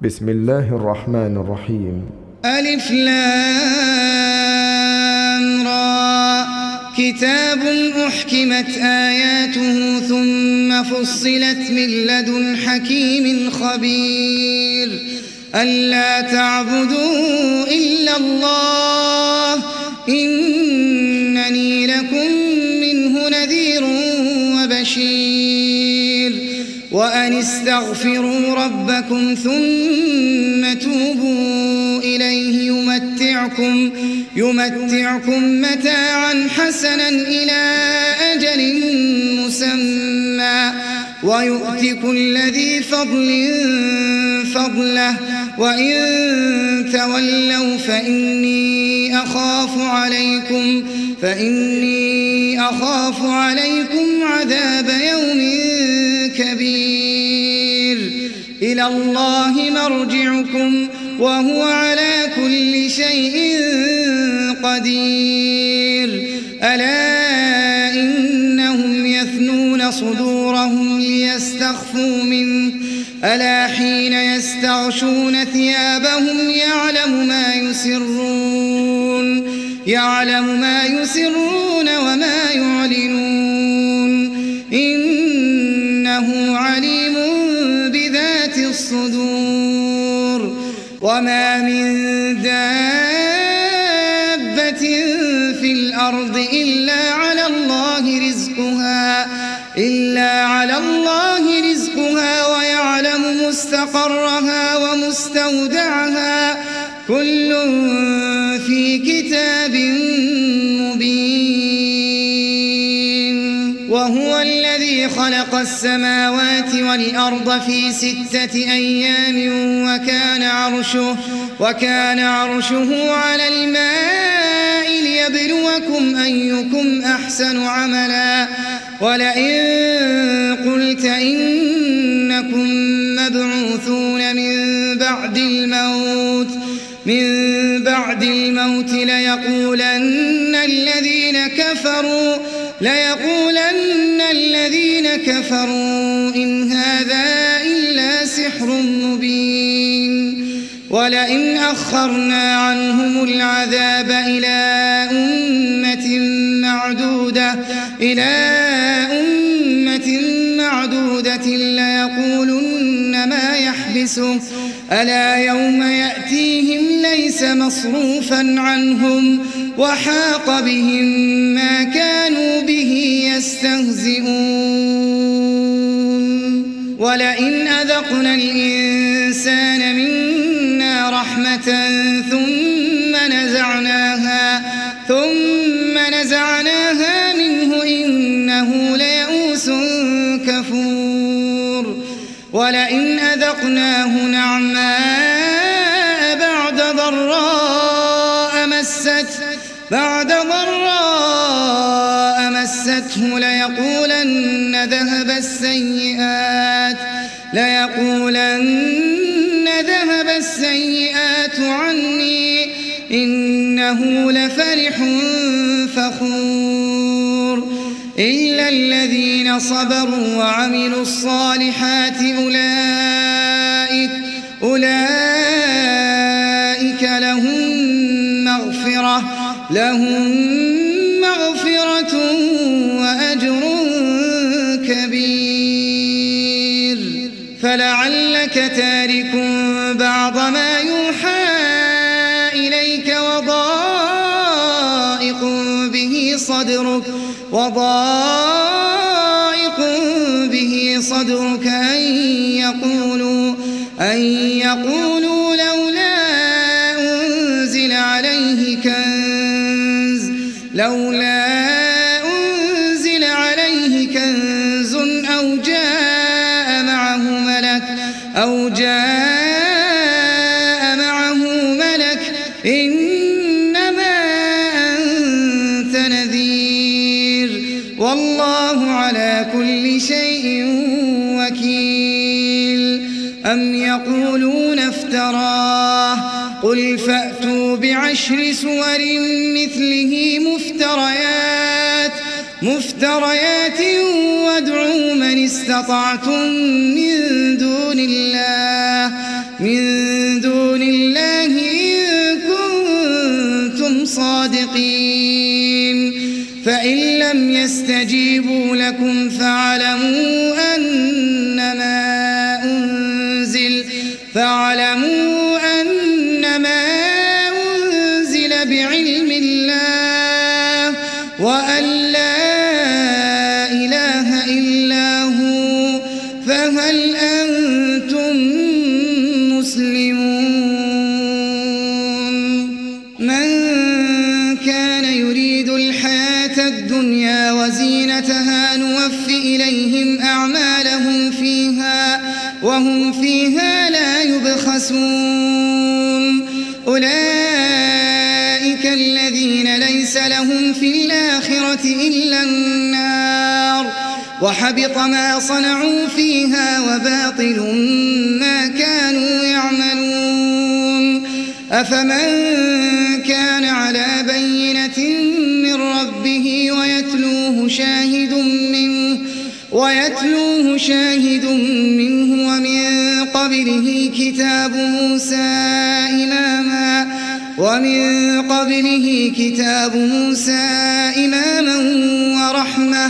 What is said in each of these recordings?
بسم الله الرحمن الرحيم. ألف لام را كتاب أحكمت آياته ثم فصلت من لدن حكيم خبير ألا تعبدوا إلا الله إنني لكم منه نذير وبشير وأن استغفروا ربكم ثم توبوا إليه يمتعكم متاعا حسنا إلى أجل مسمى ويؤت كل ذي فضل فضله وإن تولوا فإني أخاف عليكم عذاب يوم كبير إلى الله مرجعكم وهو على كل شيء قدير ألا إنهم يثنون صدورهم ليستخفوا منه ألا حين يستغشون ثيابهم يعلم ما يسرون وما يعلنون إنه عليم بذات الصدور وما من دابة في الأرض إلا على الله رزقها ويعلم مستقرها ومستودعها كل في كتاب مبين وهو الذي خلق السماوات والأرض في 6 أيام وكان عرشه على الماء ليبلوكم أيكم أحسن عملا ولئن قلت إنكم مبعوثون من بعد الموت ليقولن الذين كفروا إن هذا إلا سحر مبين ولئن أخرنا عنهم العذاب إلى أمة معدودة ليقولن ما يحبسه ألا يوم يأتيهم ليس مصروفا عنهم وحاق بهم ما كانوا به يستهزئون ولئن أذقنا الإنسان منا رحمة ثم نزعناها منه إنه ليئوس كفور ولئن أذقناه نعماء بعد ضراء مسته ليقولن ذهب السيئات عني إنه لفرح فخور إلا الذين صبروا وعملوا الصالحات أولئك لهم مغفرة وأجر كبير فلعلك تارك بعض ما يوحى إليك وضائق به صدرك أن يقولوا لولا أنزل عليه كنز أو جاء معه ملك إنما أنت نذير والله على كل شيء وكيل أم يقولون افتراه قل فأتوا ب10 سور مثله مفتريات وادعوا من استطعتم من دون الله من دون الله إن كنتم صادقين فإن لم يستجيبوا لكم فاعلموا أنما أنزل بعلم الله وأن لا إله إلا هو فهل أنتم مسلمون من كان يريد الحياة الدنيا وزينتها نوف إليهم أعمالهم فيها وهم فيها لا يبخسون أولئك الذين ليس لهم في الآخرة إلا النار وحبط ما صنعوا فيها وباطل ما كانوا يعملون أفمن كان على بينة من ربه ويتلوه شاهد منه ومن قبله كتاب موسى إماما ورحمة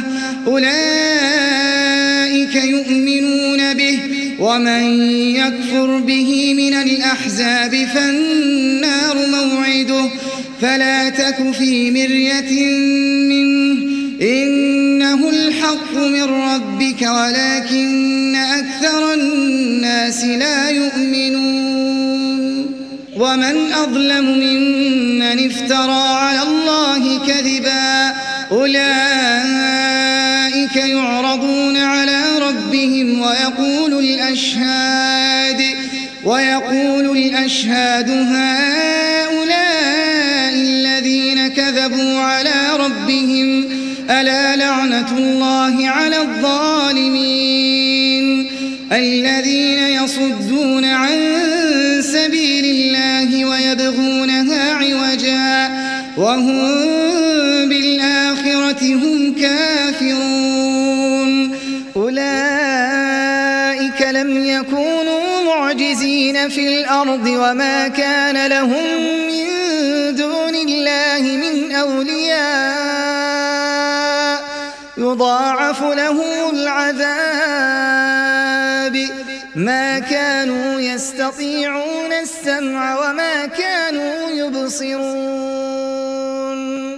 أولئك يؤمنون به ومن يكفر به من الأحزاب فالنار موعده فلا تك في مرية منه إنه الحق من ربك ولكن أكثر الناس لا يؤمنون ومن أظلم ممن افترى على الله كذبا أولئك يعرضون على ربهم ويقول الأشهاد هؤلاء الذين كذبوا على ربهم ألا لعنة الله على الظالمين الذين يصدون عن سبيل الله ويبغونها عوجا وهم بالآخرة هم كافرون أولئك لم يكونوا معجزين في الأرض وما كان لهم من دون الله من أولياء يضاعف لهم العذاب ما كانوا يستطيعون السمع وما كانوا يبصرون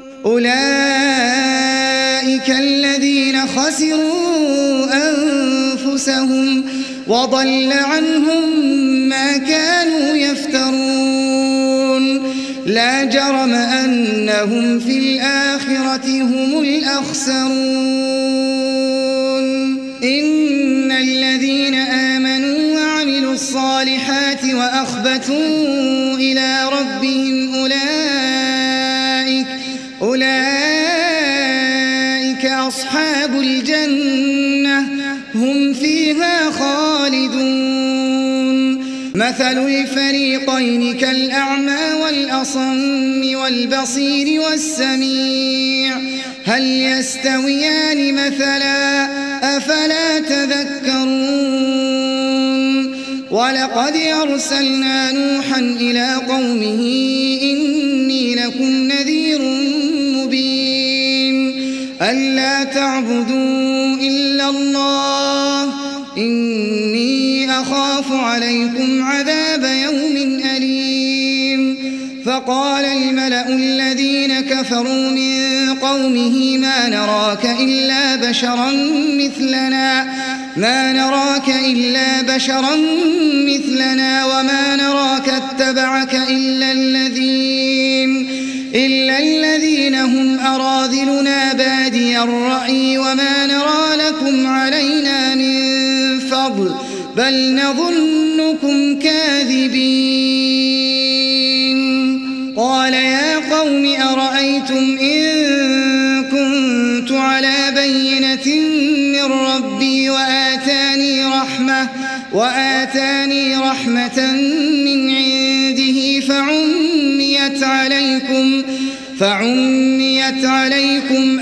أولئك الذين خسروا أنفسهم وضل عنهم ما كانوا يفترون لا جرم أنهم في الآخرة هم الأخسرون إن الذين آمنوا وعملوا الصالحات وأخبتوا إلى ربهم أولئك أصحاب الجنة هم فيها خالدون مثل الفريقين كالأعمى والأصم والبصير والسميع هل يستويان مثلا أفلا تذكرون ولقد أرسلنا نوحا إلى قومه إني لكم نذير مبين ألا تعبدوا إلا الله إني أخاف عليكم عذاب يوم أليم فقال الملأ الذين كفروا من قومه ما نراك إلا بشرا مثلنا وما نراك اتبعك إلا الذين هم أراذلنا بادي الرأي وما نرى لكم علينا من فضل بل نظنكم كاذبين قال يا قوم أرأيتم إن كنت على بينة من ربي وآتاني رحمة من عنده فعميت عليكم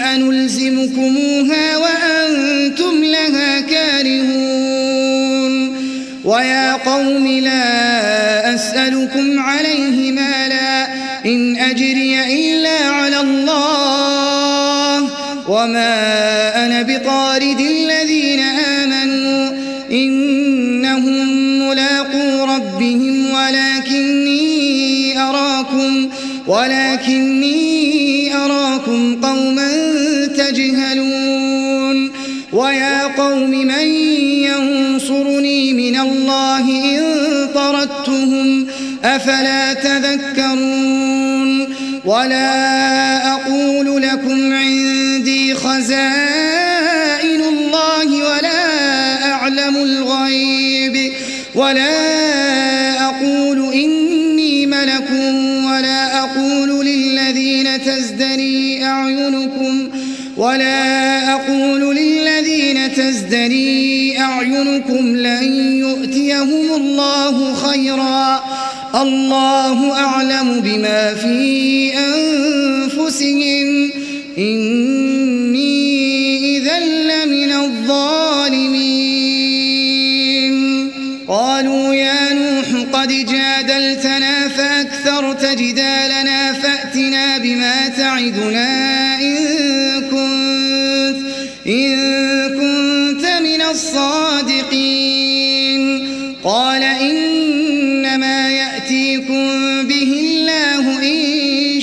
أنلزمكموها وأنتم لها كارهون ويا قوم لا أسألكم عليه مالا إن أجري إلا على الله وما أنا بطارد الذين آمنوا إنهم ملاقو ربهم ولكني أراكم قوما تجهلون ويا قوم من ينصرني من الله إن طردتهم أفلا تذكرون ولا أقول لكم عندي خزائن الله ولا أقول إني ملك ولا أقول للذين تزدري أعينكم لن يؤتيهم الله خيرا الله أعلم بما في أنفسهم إني إذا لمن الظالمين قالوا يا نوح قد جادلتنا فأكثرت جدالنا فأتنا بما تعدنا إن كنت من الصادقين قال إنما يأتيكم به الله إن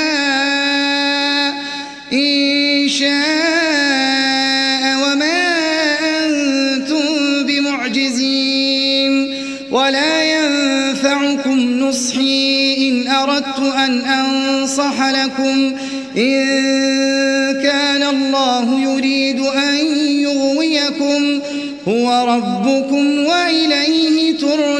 شاء وما أنتم بمعجزين ولا ينفعكم نصحي إن أردت أن أنصح لكم إن كان الله يريد أن يغويكم هو ربكم وإليه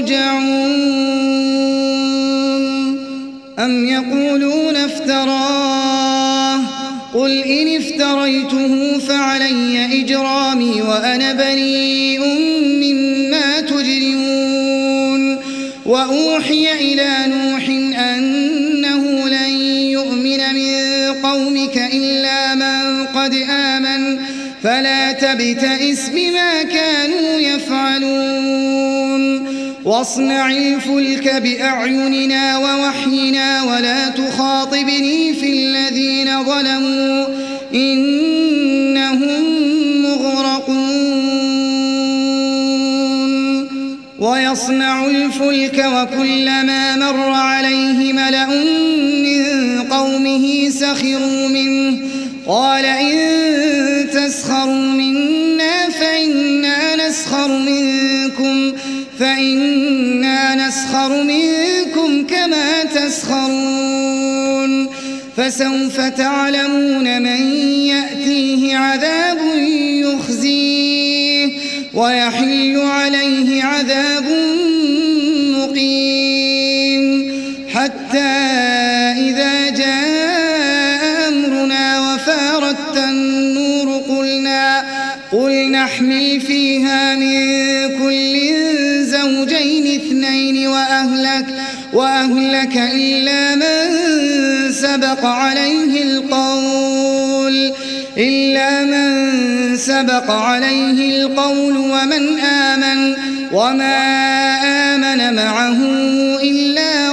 ترجعون أم يقولون افتراه قل إن افتريته فعلي إجرامي وأنا بريء مما تجرمون وأوحي إلى نوح أنه لن يؤمن من قومك إلا من قد آمن فلا تبتئس بما كانوا يفعلون واصنع الفلك بأعيننا ووحينا ولا تخاطبني في الذين ظلموا إنهم مغرقون ويصنع الفلك وكلما مر عليه ملأ من قومه سخروا منه قال إن تسخروا منا فإنا نسخر منكم كما تسخرون فسوف تعلمون من يأتيه عذاب يخزيه ويحل عليه عذاب مقيم حتى إذا جاء أمرنا وفارت النور قل نحمل فيها من كل زوجين اثنين وأهلك إلا من سبق عليه القول ومن آمن وما آمن معه إلا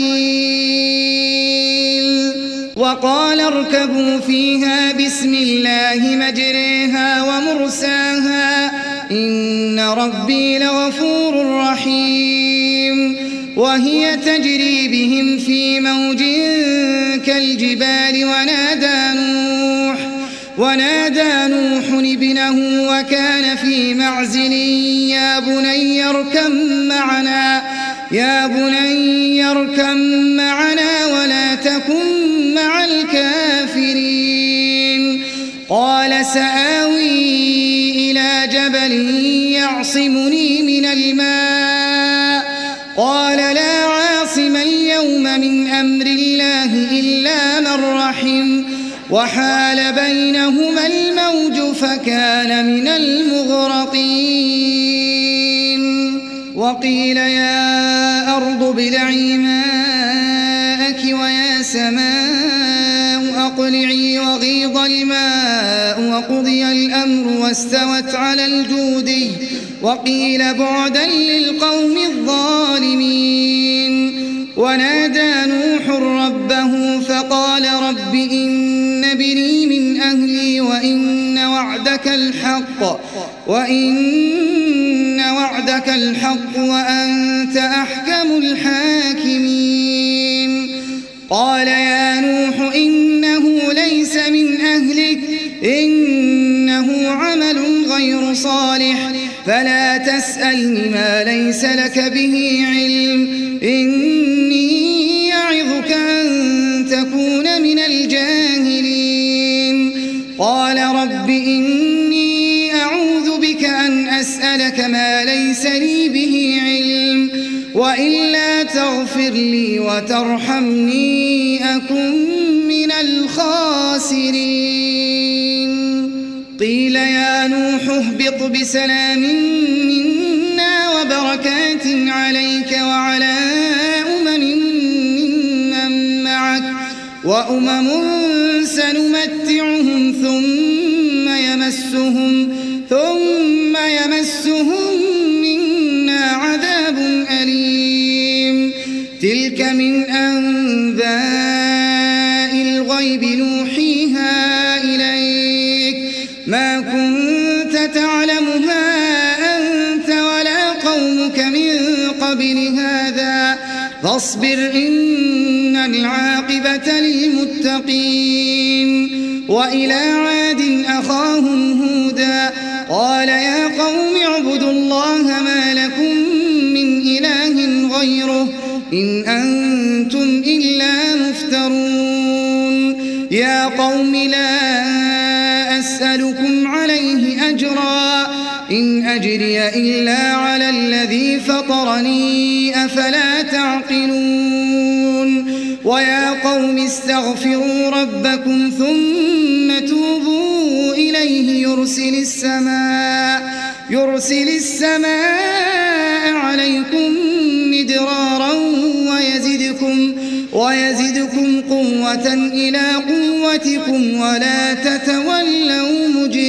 قليل وقال اركبوا فيها بسم الله مجريها ومرساها إن ربي لغفور رحيم وهي تجري بهم في موج كالجبال ونادى نوح ابنه وكان في معزل يا بني اركم معنا ولا تكن مع الكافرين قال سآوي إلى جبل يعصمني من الماء قال لا عاصم اليوم من أمر الله إلا من رحم وحال بينهما الموج فكان من المغرقين وقيل يا أرض ابلعي ماءك ويا سماء أقلعي وغيض الماء وقضي الأمر واستوت وقيل بعدا للقوم الظالمين. ونادى نوح ربه فقال رب إن ابني من أهلي وإن وعدك الحق وأنت أحكم الحاكمين. قال يا نوح إنه ليس من أهلك إنه عمل غير صالح فلا تسألني ما ليس لك به علم إني يعظك أن تكون من الجاهلين. قال رب إني أعوذ بك أن أسألك ما ليس لي به علم وإلا تغفر لي وترحمني أكن من الخاسرين. قيل يا نوح اهبط بسلام منا وبركات عليك وعلى ممن معك وأمم سنمتعهم ثم يمسهم منا عذاب أليم. تلك من أنباء الغيب نوحيها إليك ما كنت تعلمها أنت ولا قومك من قبل هذا فاصبر إن العاقبة للمتقين. وإلى عاد أخاهم هودا قال يا قوم اعبدوا الله ما لكم من إله غيره إن أنتم إلا مفترون. يا قوم لا أسألكم عليه أجرا إن أجري إلا على الذي فطرني أفلا تعقلون. ويا قوم استغفروا ربكم ثم توبوا إليه يرسل السماء عليكم مدرارا ويزدكم قوة إلى قوتكم ولا تتولوا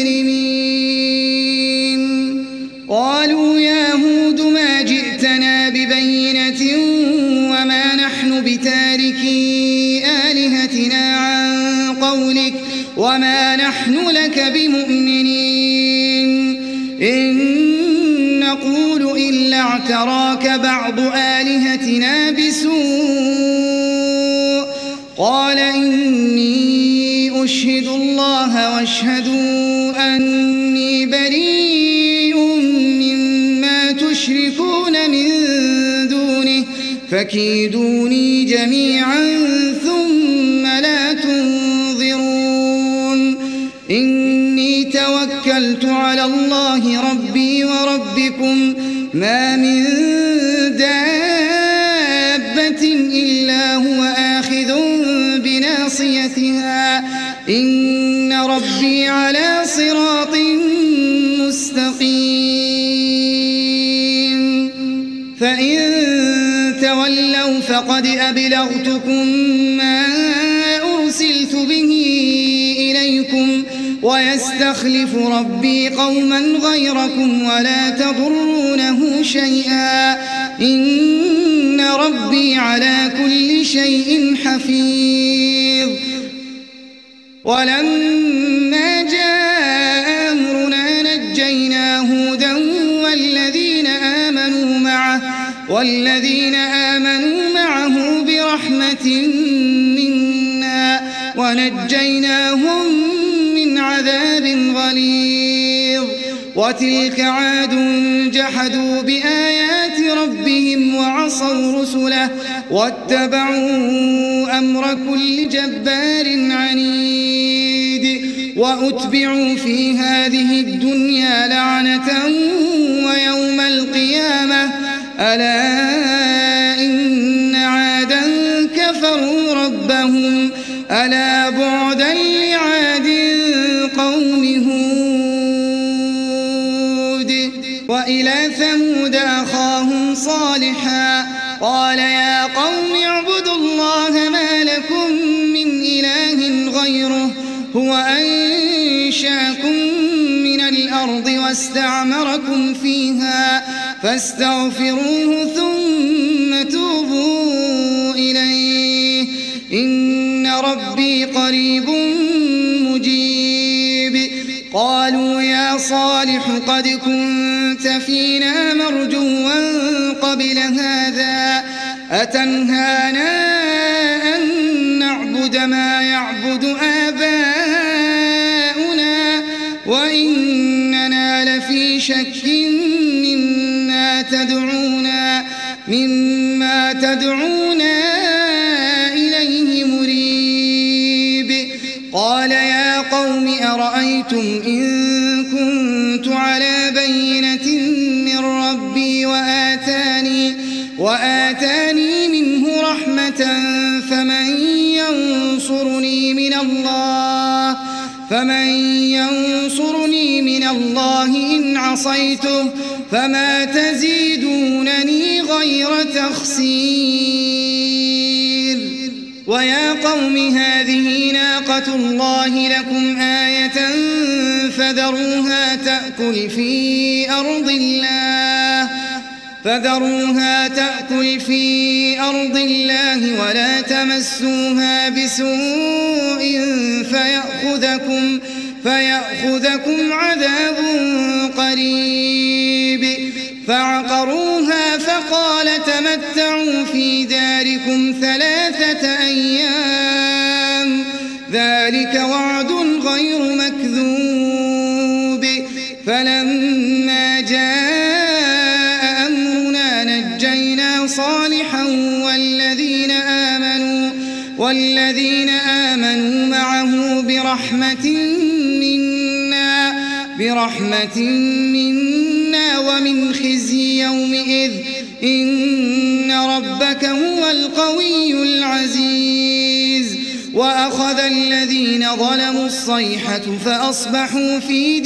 مجرمين. قالوا يا هود ما جئتنا ببينة وما نحن بتاركي آلهتنا عن قولك وما نحن لك بمؤمنين إن نقول إلا اعتراك بعض آلهتنا بسوء. قال إني أشهد الله واشهدوا أني بريء مما تشركون من دونه فكيدوني جميعا ثم لا تنظرون. إني توكلت على الله ربي وربكم ما من دابة إلا هو آخذ بناصيتها إن ربي على صراط مستقيم. فإن تولوا فقد أبلغتكم ما أرسلت به إليكم ويستخلف ربي قوما غيركم ولا تضرونه شيئا إن ربي على كل شيء حفيظ. ولما جاء أمرنا نجينا هودا والذين آمنوا معه برحمة منا ونجيناهم من عذاب غليظ. وتلك عاد جحدوا بآيات ربهم وعصوا رسله واتبعوا أمر كل جبار عنيد. وأتبعوا في هذه الدنيا لعنة ويوم القيامة ألا إن عادا كفروا ربهم ألا بعدا لعاد قوم هود. وإلى ثمود أخاهم صالحا قال يا قوم اعبدوا الله ما لكم من إله غيره هو أنشأكم من الأرض الأرض واستعمركم فيها فاستغفروه ثم توبوا إليه إن ربي قريب مجيب. قالوا يا صالح قد كنت فينا مرجوا قبل هذا أتنهانا أن نعبد ما يعبد آباؤنا وإننا لفي شك مما تدعونا إليه مريب. قال يا قوم أرأيتم إن كنت على بينة من ربي وآتاني منه رحمة فمن ينصرني من الله إن عصيته فما تزيدونني غير تخسير. ويا قوم هذه ناقة الله لكم آية فذروها تأكل في أرض الله ولا تمسوها بسوء فيأخذكم عذاب قريب. فعقروها فقال تمتعوا في داركم 3 أيام ذلك وعد غير مكذوب. فلما جاء أمرنا نجينا صالحا والذين آمنوا معه برحمة منا ومن خزي يومئذ إن ربك هو القوي العزيز. وأخذ الذين ظلموا الصيحة فأصبحوا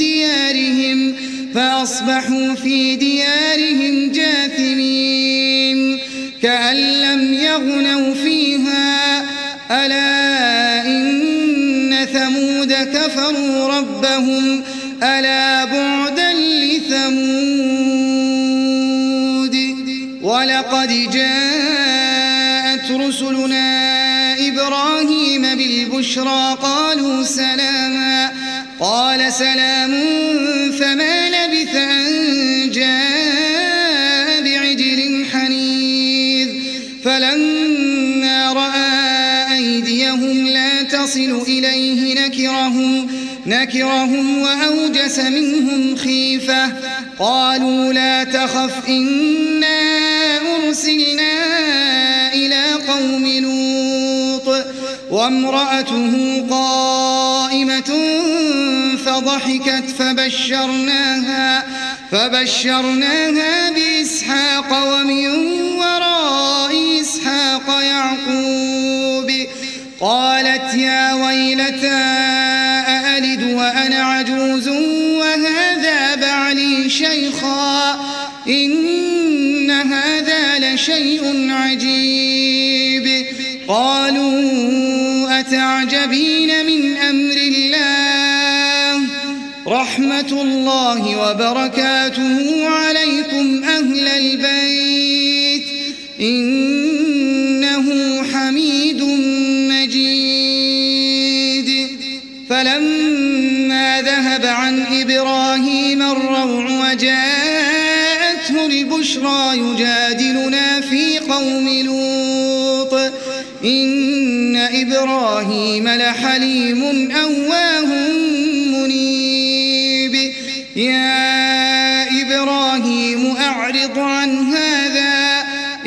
في ديارهم جاثمين كأن لم يغنوا فيها ألا إن ثمود كفروا ربهم ألا بعدا لثمود. ولقد جاءت رسلنا إبراهيم بالبشرى قالوا سلاما قال سلام فما لبث أن جاء بعجل حنيذ. فلما رأى أيديهم لا تصل إليه نكرهم وأوجس منهم خيفة. قالوا لا تخف إنا أرسلنا إلى قوم لوط وامرأته قائمة فضحكت فبشرناها بإسحاق ومن وراء إسحاق يعقوب. قالت يا ويلتى أألد وأنا عجوز وهذا بعلي شيخا إن هذا لشيء عجيب. قالوا أتعجبين من أمر الله رحمة الله وبركاته عليكم أهل البيت إنه حميد مجيد. فلما ذهب عن إبراهيم الروع وجاءته البشرى يجادلنا في قوم لوط إن إبراهيم لحليم أواه منيب. يا إبراهيم أعرض عن هذا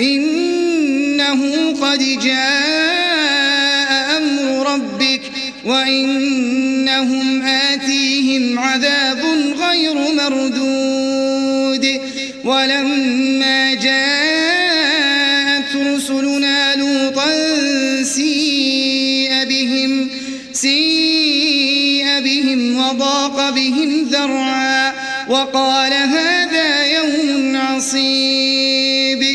إنه قد جاء أمر ربك وإنهم آتيهم عذاب غير مردود. ولما جاءت رسلنا لوطا سيء بهم وضاق بهم ذرعا وقال هذا يوم عصيب.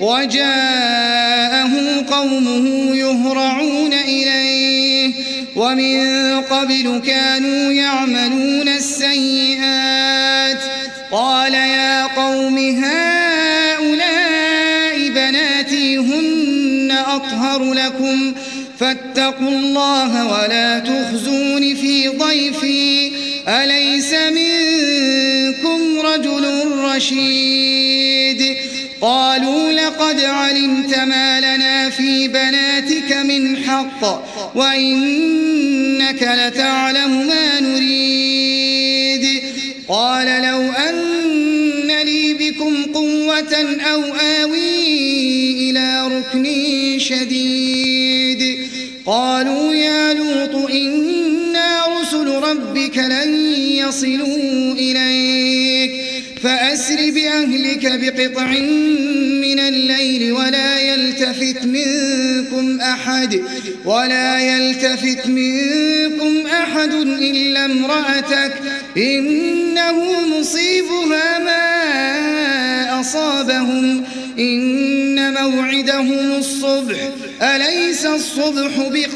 وجاءه قومه يهرعون إليه ومن قبل كانوا يعملون السيئات هن أطهر لكم فاتقوا الله ولا تخزون في ضيفي أليس منكم رجل رشيد قالوا لقد علمت ما لنا في بناتك من حق وإنك لتعلم ما نريد قال لو أن لي بكم قوة أو آوي إلى ركن شديد قالوا يا لوط إنا رسل ربك لن يصلوا إليك فأسر بأهلك بقطع من الليل ولا يلتفت منكم أحد إلا امرأتك إنه مصيبها ما أصابهم إن موعدهم الصبح أليس الصبح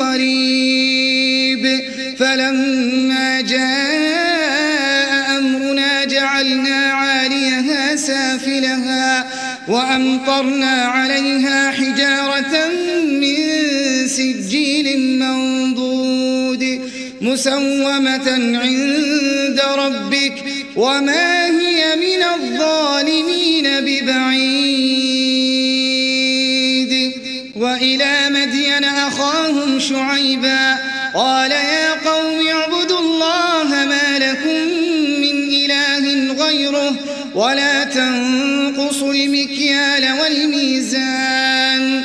بقريب فلما جاء أمرنا جعلنا عاليها سافلها وأمطرنا عليها حجارة من سجيل منضود مسومة عند ربك وما هي من الظالمين ببعيد وإلى مدين أخاهم شعيبا قال يا قوم اعبدوا الله ما لكم من إله غيره ولا تنقصوا المكيال والميزان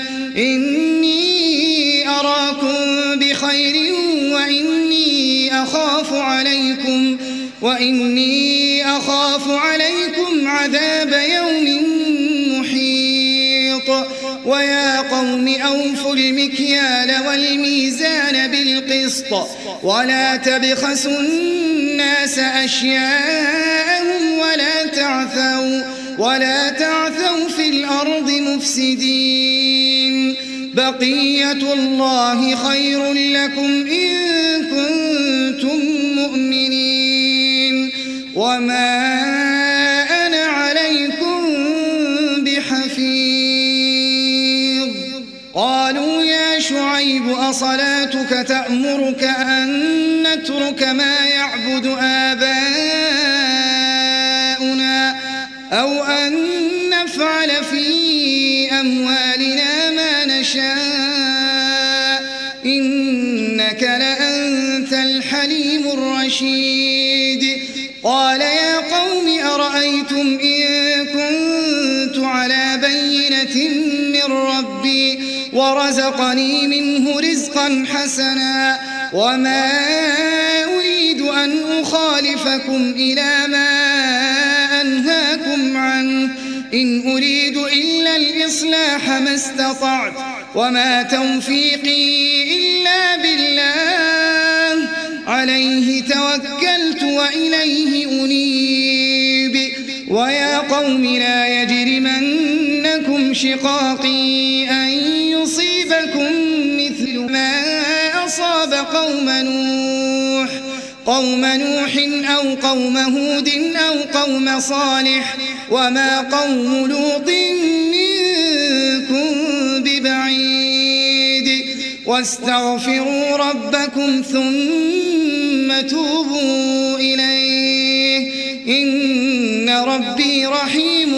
إني أراكم بخير وإني أخاف عليكم عذاب يوم محيط ويا قوم أوفوا المكيال والميزان بالقسط ولا تبخسوا الناس أشياءهم ولا تعثوا في الأرض مفسدين بقية الله خير لكم إن كنتم مؤمنين وما أنا عليكم بحفيظ قالوا يا شعيب أصلاتك تأمرك أن نترك ما يعبد آباؤنا أو أن نفعل في أموالنا ما نشاء إنك لأنت الحليم الرشيد قال يا قوم أرأيتم إن كنت على بينة من ربي ورزقني منه رزقا حسنا وما أريد أن أخالفكم إلى ما أنهاكم عنه إن أريد إلا الإصلاح ما استطعت وما توفيقي إلا بالله عليه توكلت وإليه أنيب ويا قوم لا يجرمنكم شقاقي أن يصيبكم مثل ما أصاب قوم نوح أو قوم هود أو قوم صالح وما قوم لوط منكم ببعيد واستغفروا ربكم ثم توبوا إليه إن ربي رحيم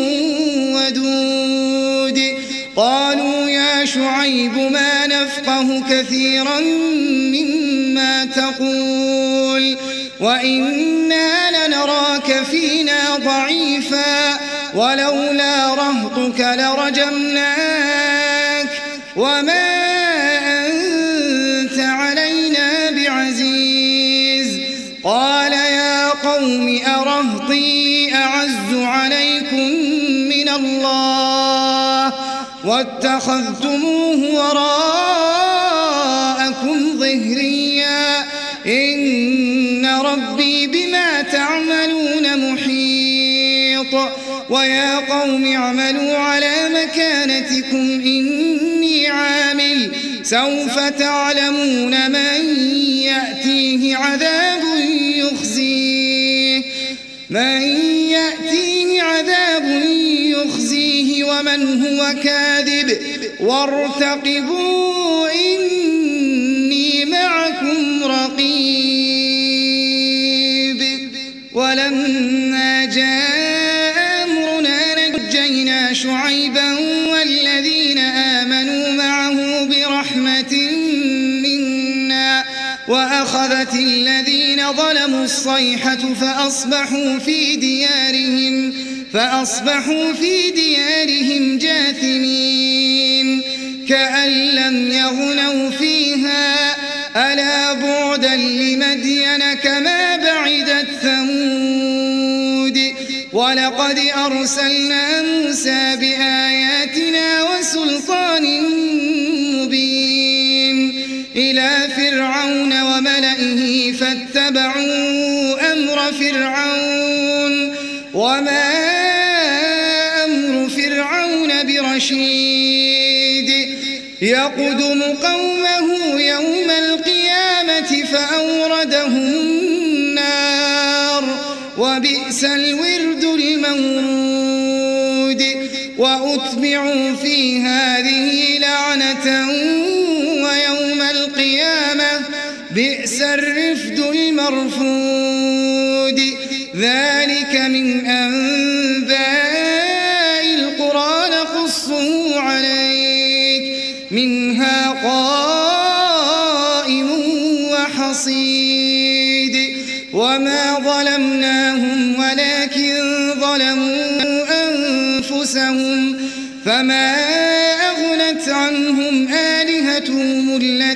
ودود قالوا يا شعيب ما نفقه كثيرا مما تقول وإنا لنراك فينا ضعيفا ولولا رهطك لرجمناك وما أنت علينا بعزيز قال يا قوم أرهطي أعز عليكم من الله واتخذتموه وراءكم ظهريا إن ربي بما تعملون محيط ويا قوم اعملوا على مكانتكم إني عامل سوف تعلمون من يأتيه عذاب يخزيه ومن هو وارتقبوا إني معكم رقيب. ولما جاء أمرنا نجينا شعيبا والذين آمنوا معه برحمة منا وأخذت الذين ظلموا الصيحة فأصبحوا في ديارهم جاثمين كأن لم يغنوا فيها ألا بعدا لمدين كما بعدت ثمود. ولقد أرسلنا موسى بآياتنا وسلطان مبين إلى فرعون وملئه فاتبعوا أمر فرعون وما أمر فرعون برشيد يقدم قومه يوم القيامة فأوردهم النار وبئس الورد المورود. وأتبعوا في هذه لعنة ويوم القيامة بئس الرفد المرفود. ذلك من أنباء القرى نقصه عليك منها قائم وحصيد. وما ظلمناهم ولكن ظلموا أنفسهم فما أغنت عنهم آلهتهم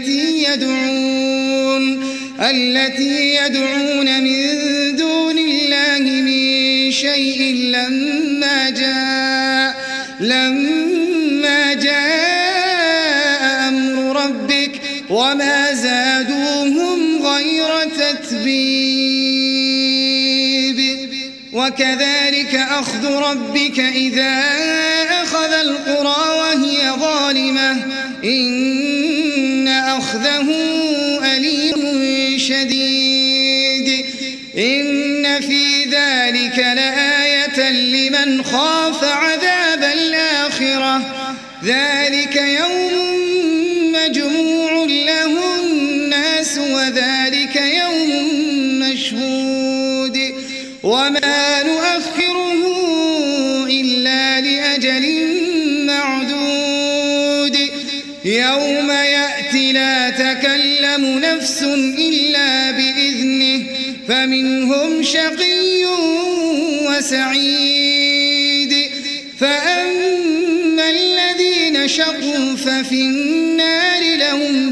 التي يدعون من دون الله من شيء لما جاء أمر ربك وما زادوهم غير تتبيب. وكذلك أخذ ربك إذا أخذ القرى وهي ظالمة إن أخذه أليم شديد. إن في ذلك لآية لمن خاف عذاب الآخرة ذلك يوم مجموع له الناس وذلك يوم مشهود. وما نؤخره إلا لأجل معدود يوم يأتي لا تكلم نفس إلا بإذنه فمنهم شقي وسعيد. فأما الذين شقوا ففي النار لهم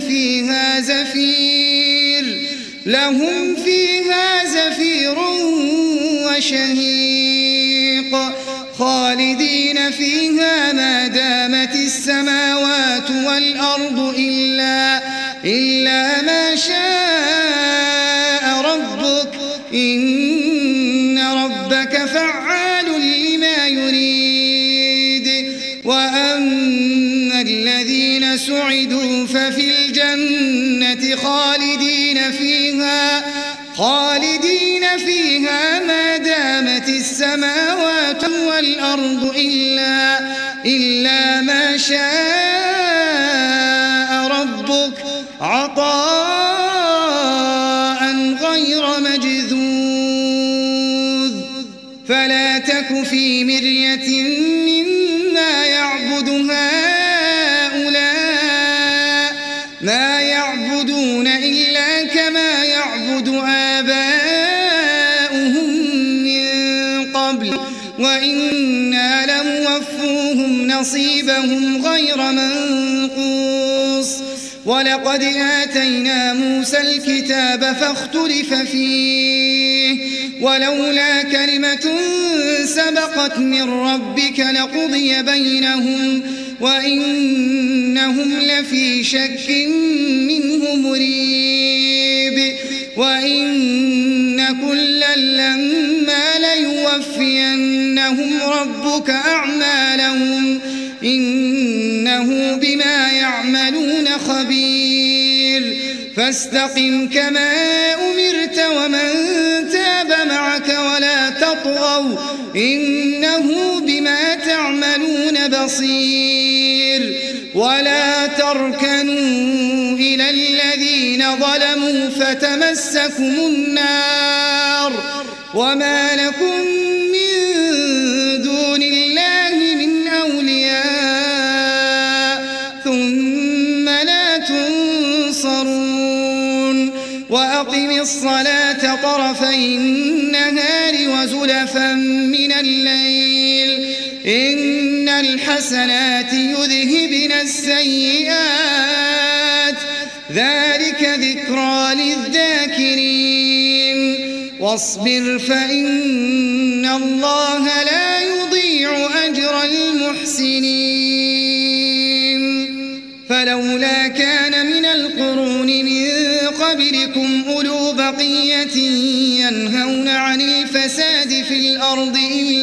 فيها زفير وشهيق خالدين فيها ما دامت السماوات والأرض إلا ما شاء ربك إن ربك فعال لما يريد. وأما الذين سعدوا ففي الجنة خالدين فيها ما دامت السماوات والأرض إلا ما شاء ربك عطاء غير مجذوذ. فلا تك في مرية مما يعبد هؤلاء ما يعبدون إلا كما يعبد آباؤهم من قبل وإنا لموفوهم نصيبهم غير منقوص. ولقد آتينا موسى الكتاب فاختلف فيه ولولا كلمة سبقت من ربك لقضي بينهم وإنهم لفي شك منه مريب. وإن كلا لما ليوفينهم ربك أعمالهم إنه بما يعملون خبير. فاستقم كما أمرت ومن تاب معك ولا تطغوا إنه بما تعملون بصير. ولا تركنوا إلى الذين ظلموا فتمسكم النار وما لكم من دون الله من أولياء ثم لا تنصرون وأقم الصلاة طرفي النهار وزلفا من الليل إن الحسنات يذهبن السيئات ذلك ذكرى للذاكرين واصبر فإن الله لا يضيع أجر المحسنين فلولا كان من القرون من قبلكم أولو بقية ينهون عن الفساد في الأرض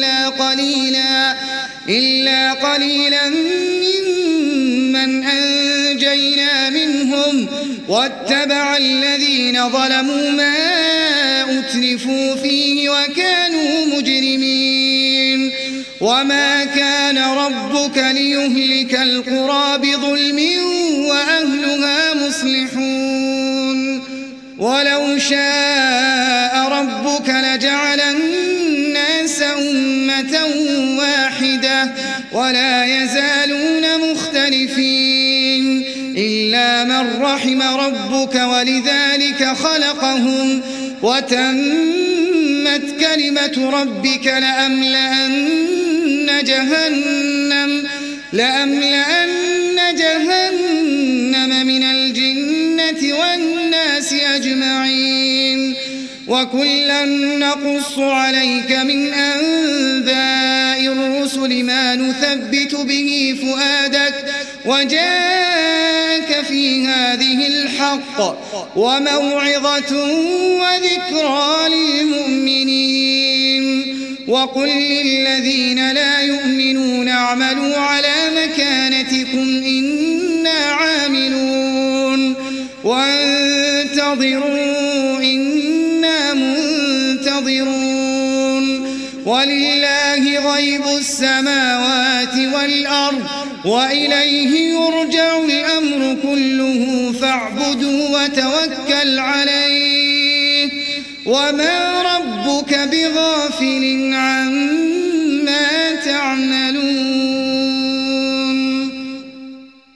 إلا قليلا ممن أنجينا منهم واتبع الذين ظلموا ما أترفوا فيه وكانوا مجرمين وما كان ربك ليهلك القرى بظلم وأهلها مصلحون ولو شاء ربك لجعل الناس أمة واحدة ولا يزالون مختلفين إلا من رحم ربك ولذلك خلقهم وتمت كلمة ربك لأملأن جهنم من الجنة والناس أجمعين وكلا نقص عليك من أنباء الرسل ما نثبت به فؤادك وجاءك في هذه الحق وموعظة وذكرى للمؤمنين وقل للذين لا يؤمنون اعملوا على مكانتكم إنا عاملون وانتظروا إنا منتظرون ولله غيب السماوات والأرض وإليه يرجع الأمر كله فاعبده وتوكل عليه وما ربك بغافل عما